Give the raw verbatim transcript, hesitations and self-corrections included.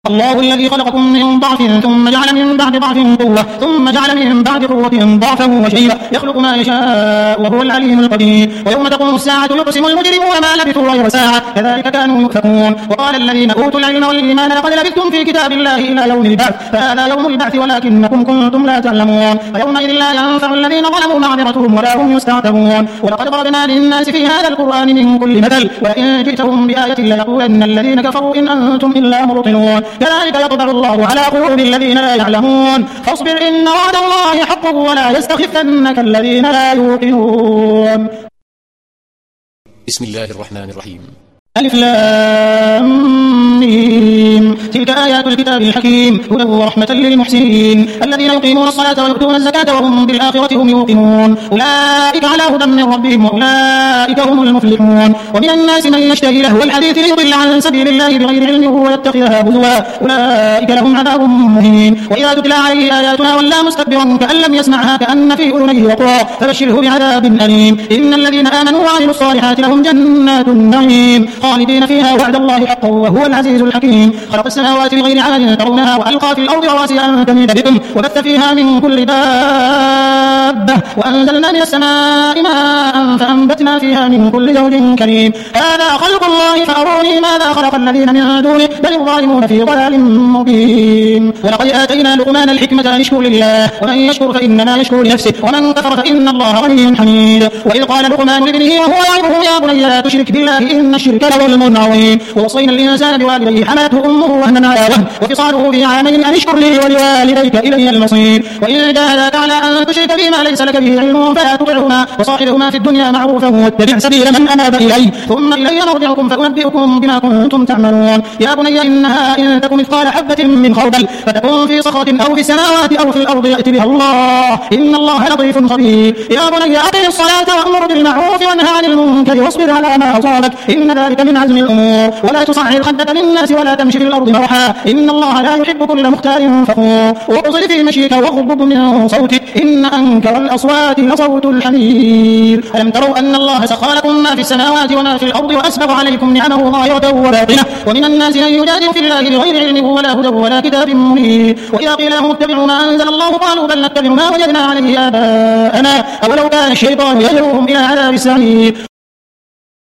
الله الذي خلقكم من ضعف ثم جعل من بعد ضعف قوة ثم جعل من بعد قوة ضعفا وشيبا يخلق ما يشاء وهو العليم القدير. ويوم تقوم الساعة يقسم المجرمون ما لبثوا غير ساعة كذلك كانوا يؤفكون. وقال الذين أوتوا العلم والإيمان لقد لبثتم في كتاب الله إلى يوم البعث فهذا يوم البعث ولكنكم كنتم لا تعلمون. فيومئذ لا ينفع الذين ظلموا معذرتهم ولا هم يستعتبون. ولقد ضربنا للناس في هذا القرآن من كل مثل وإن جئتهم بآية ليقولن الذين كفروا إن أنتم إلا مبطلون. كذلك يطبع الله على قلوب الذين لا يعلمون. فاصبر إن وعد الله حق ولا يستخفنك الذين لا يوقنون. بسم الله الرحمن الرحيم. ألف لام ميم. تلك آيات الكتاب الحكيم هدى ورحمة للمحسنين الذين يقيمون الصلاة ويؤتون الزكاة وهم بالآخرة هم يوقنون. أولئك على هدى من ربهم وأولئك هم المفلحون. ومن الناس من يشتري لهو الحديث ليضل عن سبيل الله بغير علم ويتخذها هزوا أولئك لهم عذاب مهين. وإذا تتلى عليه آياتنا ولى مستكبرا كأن لم يسمعها كأن في أذنيه وقرا فبشره بعذاب أليم. إن الذين آمنوا وعملوا الصالحات لهم جنات النعيم خالدين فيها وعد الله حقا وهو العزيز الحكيم. خلق السماوات بغير عمل ترونها وألقى في الأرض رواسي أن تميد بكم وبث فيها من كل دابة وأنزلنا من السماء ماء فأنبتنا فيها من كل زوج كريم. هذا خلق الله فأروني ماذا خلق الذين من دونه بل الظالمون في ضلال مبين. ولقد آتينا لقمان الحكمة أن اشكر لله ومن يشكر فإنما يشكر لنفسه ومن كفر فإن الله غني حميد. وإذ قال لقمان لابنه وهو يعظه يا بني لا تشرك بالله إن الشرك لظلم عظيم. ووصينا الإنسان بوالديه حملته أمه وهنا على وهن وفصاله في عامين أن اشكر لي ولوالديك إلي المصير. وإن جاهداك على أن تشرك بما ليس لك به علم فلا تطعهما وصاحبهما في الدنيا معروفا واتبع سبيل من أناب إلي ثم إلي مرجعكم فأنبئكم بما كنتم تعملون. يا بني إنها إن تكن مثقال حبة من خردل فتكون في صخرة أو في السماوات أو في الأرض يأتي بها الله إن الله لطيف خبير. يا بني أقم الصلاة وأمر بالمعروف وانهى عن المنكر واصبر على ما أصابك إن ذلك من عزم الأمور. ولا تصعر خدك للناس ولا تمشي في الأرض مرحا إن الله لا يحب كل مختال فخور. واقصد في مشيك واغضض من صوتك إن أنكر الأصوات لصوت الحمير. ألم تروا أن الله سخر لكم ما في السماوات وما في الأرض وأسبغ عليكم نعمه ظاهرة وباطنة ومن الناس من يجادل في الله بغير علم ولا هدى ولا كتاب منير. وإذا قيل لهم اتبعوا ما أنزل الله قالوا بل نتبع ما وجدنا عليه آباءنا أولو كان الشيطان يدعوهم إلى عذاب السعير.